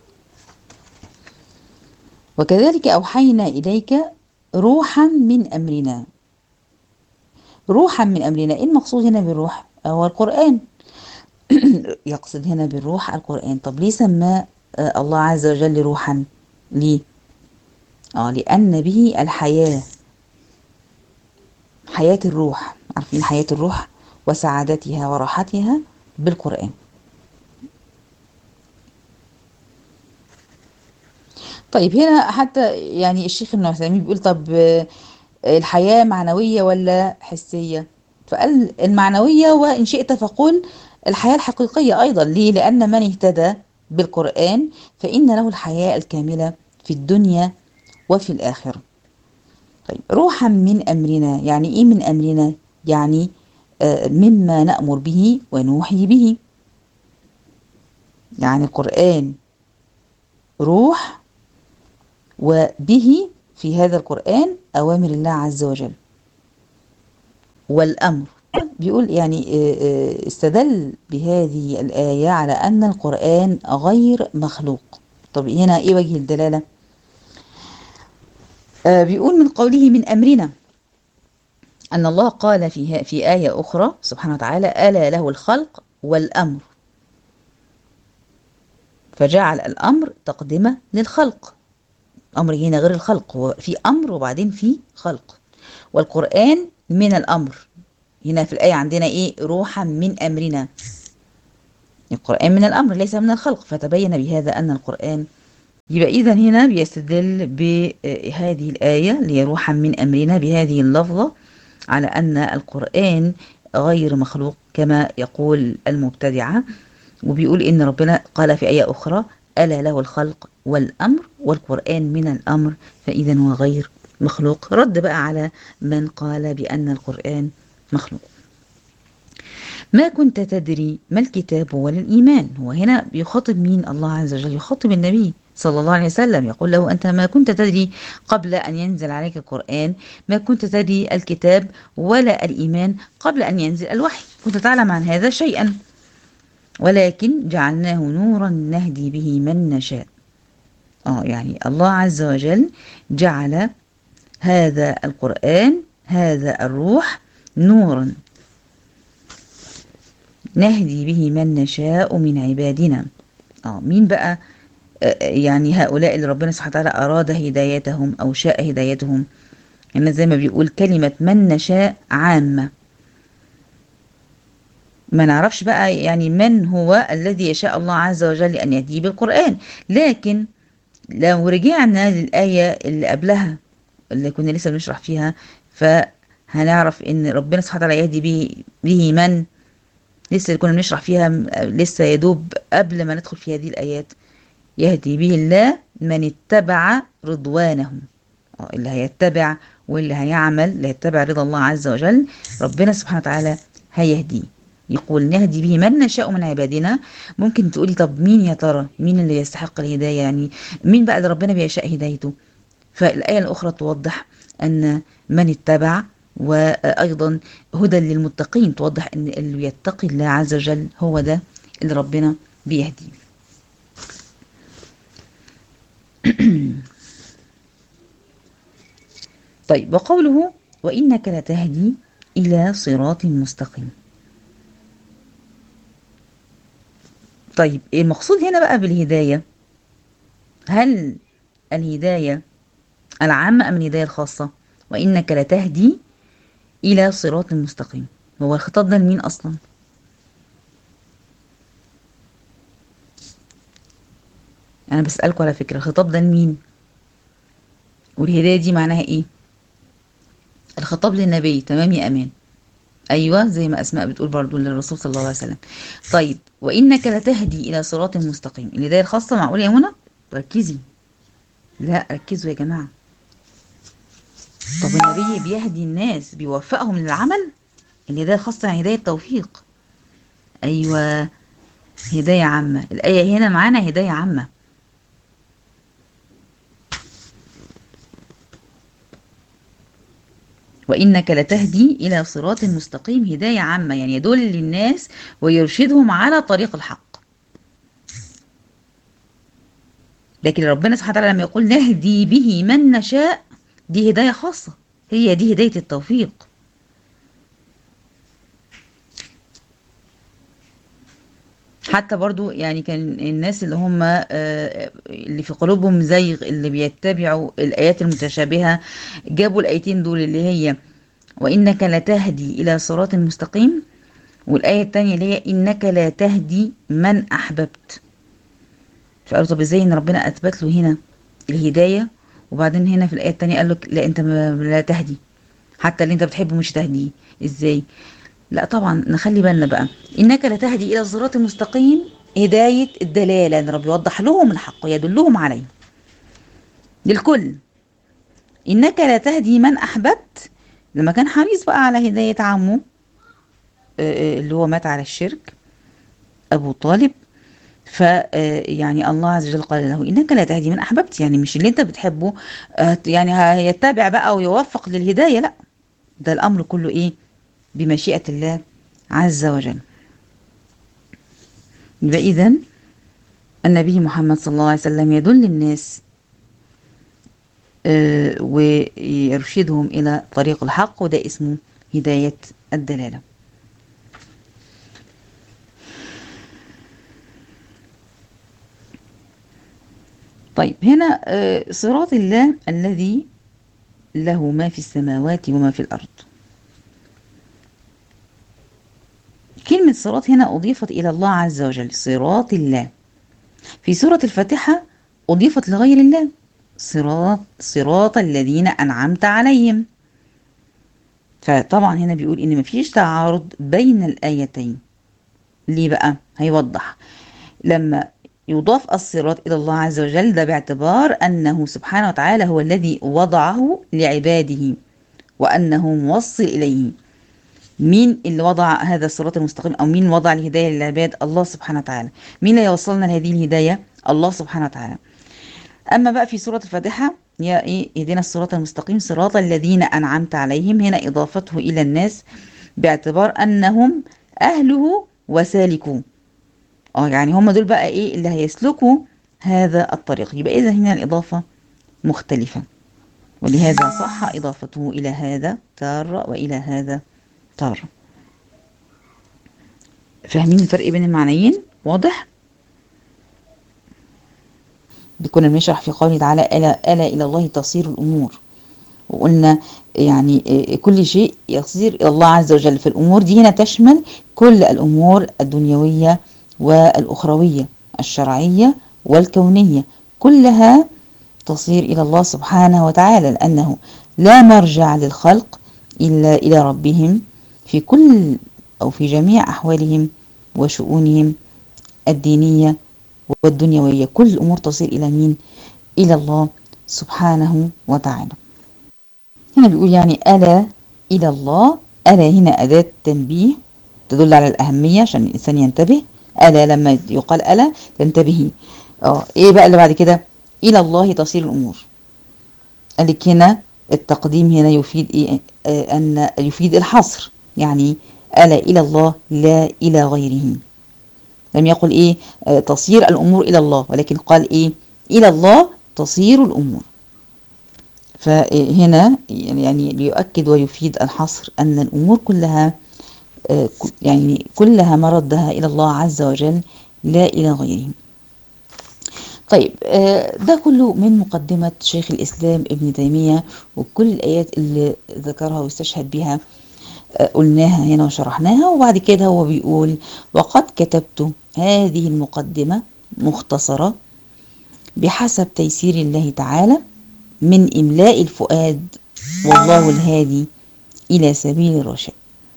وكذلك أوحينا إليك روحا من أمرنا. روحا من أمرنا، إيه المقصود هنا بالروح؟ هو القرآن. يقصد هنا بالروح القرآن. طب ليه سماه الله عز وجل روحا؟ ليه؟ لأن به الحياة، حياة الروح. عارفين حياة الروح وسعادتها وراحتها بالقرآن. طيب هنا حتى يعني الشيخ ابن عثيمين بيقول طب الحياة معنوية ولا حسية؟ فقال المعنوية، وإن شئت فقل الحياة الحقيقية أيضا. ليه؟ لأن من اهتدى بالقرآن فإن له الحياة الكاملة في الدنيا وفي الآخرة. طيب روحا من أمرنا يعني إيه من أمرنا؟ يعني مما نأمر به ونوحي به. يعني القرآن روح، وبه في هذا القرآن أوامر الله عز وجل والأمر. بيقول يعني استدل بهذه الآية على أن القرآن غير مخلوق. طب هنا إيه وجه الدلالة؟ بيقول من قوله من أمرنا أن الله قال في آية أخرى سبحانه وتعالى ألا له الخلق والأمر، فجعل الأمر تقدمة للخلق. أمر هنا غير الخلق، هو في أمر وبعدين في خلق. والقرآن من الأمر. هنا في الآية عندنا إيه؟ روحا من أمرنا. القرآن من الأمر ليس من الخلق، فتبين بهذا أن القرآن. يبقى إذا هنا بيستدل بهذه الآية اللي هي روحا من أمرنا بهذه اللفظة على أن القرآن غير مخلوق كما يقول المبتدعة. وبيقول إن ربنا قال في آية أخرى: ألا له الخلق والأمر والقرآن من الأمر فإذا هو غير مخلوق. رد بقى على من قال بأن القرآن مخلوق. ما كنت تدري ما الكتاب ولا الإيمان. هو هنا بيخاطب مين؟ الله عز وجل يخاطب النبي صلى الله عليه وسلم، يقول له: أنت ما كنت تدري قبل أن ينزل عليك القرآن، ما كنت تدري الكتاب ولا الإيمان قبل أن ينزل الوحي، كنت تعلم عن هذا شيئا، ولكن جعلناه نورا نهدي به من نشاء. يعني الله عز وجل جعل هذا القرآن، هذا الروح، نورا نهدي به من نشاء من عبادنا. مين بقى؟ يعني هؤلاء اللي ربنا سبحانه وتعالى أراد هدايتهم أو شاء هدايتهم. يعني زي ما بيقول كلمة من نشاء عامة، ما نعرفش بقى يعني من هو الذي يشاء الله عز وجل أن يهديه بالقرآن. لكن لو رجعنا للآية اللي قبلها اللي كنا لسه بنشرح فيها، فهنعرف ان ربنا سبحانه وتعالى يهدي به من، لسه اللي كنا بنشرح فيها لسه يدوب قبل ما ندخل في هذه الآيات: يهدي به الله من اتبع رضوانه. اللي هيتبع واللي هيعمل، اللي هيتبع رضا الله عز وجل، ربنا سبحانه وتعالى هيهديه. يقول نهدي به من نشاء من عبادنا. ممكن تقولي طب مين يا ترى، مين اللي يستحق الهداية؟ يعني مين بقى اللي ربنا بيشاء هدايته؟ فالآية الأخرى توضح أن من اتبع، وأيضا هدى للمتقين، توضح أن اللي يتقي الله عز وجل هو ده اللي ربنا بيهديه. طيب، وقوله وإنك لتهدي إلى صراط مستقيم. طيب، المقصود هنا بقى بالهداية، هل الهداية العامة أم الهداية الخاصة؟ وإنك لتهدي إلى صراط مستقيم، هو الخطاب ده لمين أصلا؟ أنا بسألكوا على فكرة، الخطاب ده لمين؟ والهداية دي معناها إيه؟ الخطاب للنبي، تمام يا أمان؟ أيوة، زي ما أسماء بتقول برضو للرسول صلى الله عليه وسلم. طيب، وإنك لتهدي إلى صراط مستقيم، الهداية الخاصة معقول يا منى؟ ركزي، لا ركزوا يا جماعة. طب النبي بيهدي الناس، بيوفقهم للعمل. الهداية الخاصة يعني هداية توفيق. أيوة، هداية عامة. الآية هنا معانا هداية عامة. وإنك لتهدي إلى صراط مستقيم، هداية عامة يعني يدل للناس ويرشدهم على طريق الحق. لكن ربنا سبحانه وتعالى لما يقول نهدي به من نشاء، دي هداية خاصة، هي دي هداية التوفيق. حتى برضو يعني كان الناس اللي هم اللي في قلوبهم زيغ، اللي بيتبعوا الآيات المتشابهة، جابوا الآيتين دول اللي هي وإنك لتهدي إلى صراط مستقيم، والآية التانية اللي هي إنك لا تهدي من أحببت. فقالوا طب ازاي ان ربنا اثبت له هنا الهدايه، وبعدين هنا في الايه الثانيه قال لك لا انت لا تهدي، حتى اللي انت بتحبه مش تهديه؟ ازاي؟ لا طبعا نخلي بالنا بقى. انك لا تهدي الى الصراط المستقيم، هدايه الدلاله، ان رب يوضح لهم الحق ويدلهم عليه للكل. انك لا تهدي من احببت، لما كان حريص بقى على هدايه عمه اللي هو مات على الشرك، ابو طالب. ف يعني الله عز وجل قال له انك لا تهدي من احببت، يعني مش اللي انت بتحبه يعني هيتبع بقى ويوفق للهدايه، لا، ده الامر كله ايه؟ بمشيئه الله عز وجل. يبقى اذا النبي محمد صلى الله عليه وسلم يدل الناس ويرشدهم الى طريق الحق، وده اسمه هدايه الدلاله. طيب، هنا صراط الله الذي له ما في السماوات وما في الأرض. كلمة صراط هنا أضيفت إلى الله عز وجل، صراط الله. في سورة الفاتحة أضيفت لغير الله، صراط الذين أنعمت عليهم. فطبعا هنا بيقول إن مفيش تعارض بين الآيتين. ليه بقى؟ هيوضح. لما يضاف الصراط إلى الله عز وجل ده باعتبار أنه سبحانه وتعالى هو الذي وضعه لعباده وأنه موصل إليه. مين اللي وضع هذا الصراط المستقيم، أو مين وضع الهداية للعباد؟ الله سبحانه وتعالى. مين اللي يوصلنا لهذه الهداية؟ الله سبحانه وتعالى. أما بقى في سورة الفاتحة، يا إيه اهدنا الصراط المستقيم صراط الذين أنعمت عليهم، هنا إضافته إلى الناس باعتبار أنهم أهله وسالكوه. يعني هم دول بقى إيه اللي هيسلكوا هذا الطريق. يبقى إذا هنا الإضافة مختلفة، ولهذا صح إضافته إلى هذا تارة وإلى هذا تارة. فاهمين الفرق بين المعنيين؟ واضح؟ كنا بنشرح في قوله تعالى ألا إلى الله تصير الأمور، وقلنا يعني كل شيء يصير إلى الله عز وجل. في الأمور دي هنا تشمل كل الأمور الدنيوية والأخروية، الشرعية والكونية، كلها تصير إلى الله سبحانه وتعالى، لأنه لا مرجع للخلق إلا إلى ربهم في كل أو في جميع أحوالهم وشؤونهم الدينية والدنيوية. كل الأمور تصير إلى مين؟ إلى الله سبحانه وتعالى. هنا بيقول يعني ألا إلى الله. ألا هنا أداة تنبيه تدل على الأهمية عشان الإنسان ينتبه. ألا لما يقال ألا تنتبهي. إيه بقى اللي بعد كده؟ إلى الله تصير الأمور. قالك هنا التقديم هنا يفيد إيه؟ أن يفيد الحصر، يعني ألا إلى الله لا إلى غيره. لم يقل إيه تصير الأمور إلى الله، ولكن قال إيه إلى الله تصير الأمور. فهنا يعني ليؤكد ويفيد الحصر أن الأمور كلها يعني كلها مردها إلى الله عز وجل لا إلى غيره. طيب ده كله من مقدمة شيخ الإسلام ابن تيمية، وكل الآيات اللي ذكرها واستشهد بها قلناها هنا وشرحناها. وبعد كده هو بيقول وقد كتبت هذه المقدمة مختصرة بحسب تيسير الله تعالى من إملاء الفؤاد والله الهادي إلى سبيل الرشاد.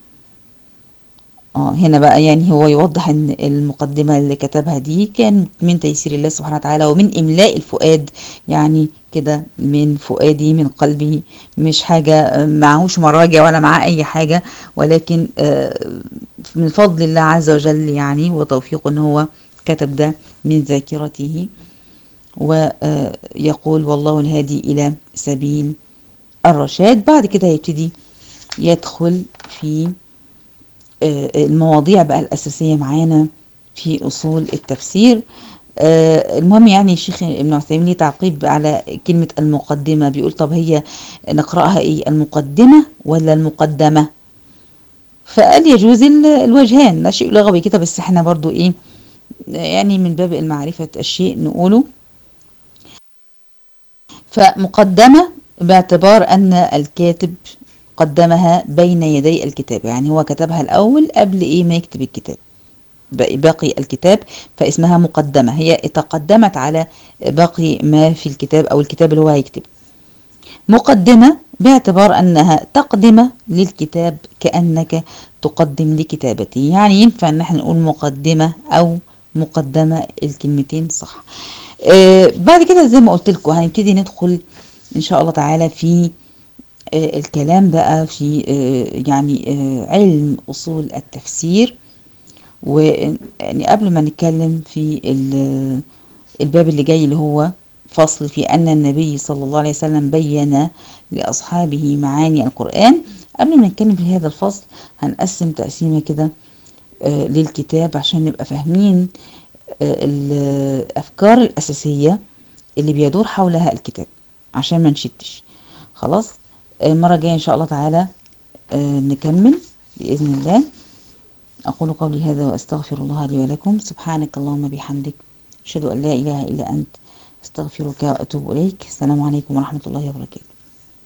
هنا بقى يعني هو يوضح ان المقدمة اللي كتبها دي كان من تيسير الله سبحانه وتعالى ومن إملاء الفؤاد، يعني كده من فؤادي من قلبي، مش حاجة معهوش مراجع ولا معاه أي حاجة، ولكن من فضل الله عز وجل يعني وتوفيقه ان هو كتب ده من ذاكرته. ويقول والله الهادي إلى سبيل الرشاد. بعد كده يبتدي يدخل في المواضيع بقى الأساسية معانا في أصول التفسير. المهم يعني الشيخ ابن عثيمين ليه تعقيب على كلمة المقدمة، بيقول طب هي نقرأها إيه، المقدمة ولا المقدمة؟ فقال يجوز الوجهان، لا شيء لغوي كده، بس احنا برضو إيه يعني من باب المعرفة الشيء نقوله. فمقدمة باعتبار أن الكاتب قدمها بين يدي الكتاب، يعني هو كتبها الأول قبل إيه ما يكتب الكتاب باقي الكتاب، فاسمها مقدمة، هي تقدمت على باقي ما في الكتاب أو الكتاب اللي هو هيكتب. مقدمة باعتبار أنها تقدمة للكتاب كأنك تقدم لكتابته، يعني ينفع أن احنا نقول مقدمة أو مقدمة، الكلمتين صح. بعد كده زي ما قلت لكم هنبتدي ندخل إن شاء الله تعالى في الكلام بقى في يعني علم أصول التفسير. ويعني قبل ما نتكلم في الباب اللي جاي اللي هو فصل في أن النبي صلى الله عليه وسلم بين لأصحابه معاني القرآن، قبل ما نتكلم في هذا الفصل هنقسم تقسيمة كده للكتاب عشان نبقى فاهمين الأفكار الأساسية اللي بيدور حولها الكتاب عشان ما نشتش. خلاص المرة الجاية إن شاء الله تعالى نكمل بإذن الله. أقول قولي هذا وأستغفر الله لي ولكم. سبحانك اللهم بحمدك، أشهد أن لا إله إلا أنت، أستغفرك وأتوب إليك. السلام عليكم ورحمة الله وبركاته.